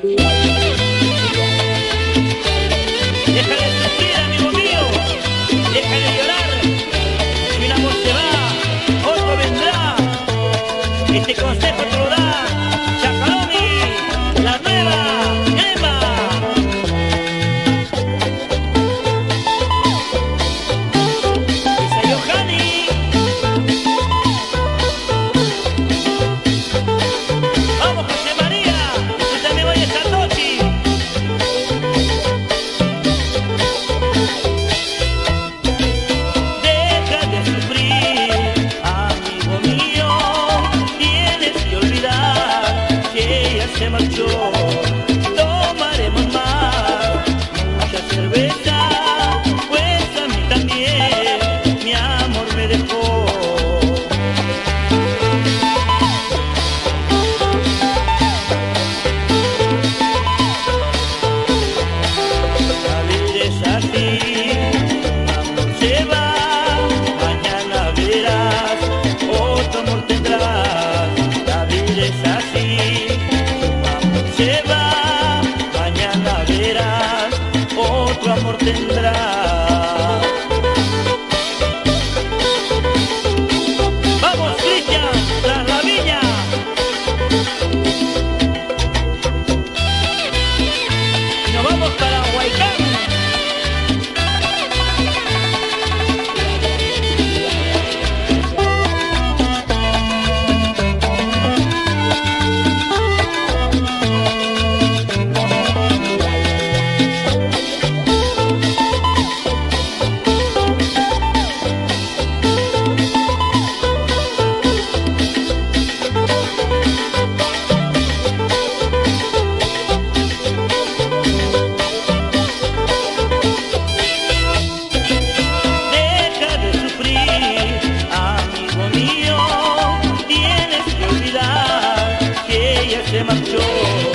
Deja de sufrir, amigo mío, deja de llorar. Si un amor se va, otro vendrá. Este consejo te lo da Chacalomi, la nueva crema. Esa Johanny. Vamos, José María, tú también vayas a Tochi. Deja de sufrir, amigo mío, tienes que olvidar que ella se marchó. Tomaremos más, mucha cerveza, pues a mí también mi amor me dejó. La vida es así, un amor se va, mañana verás, otro amor tendrás. La vida es así, un amor se va, mañana verás, otro amor tendrás. Vamos, Cristian, tras la viña. Y nos vamos para Huaycán. Deja de sufrir, amigo mío, tienes que olvidar que ella se marchó.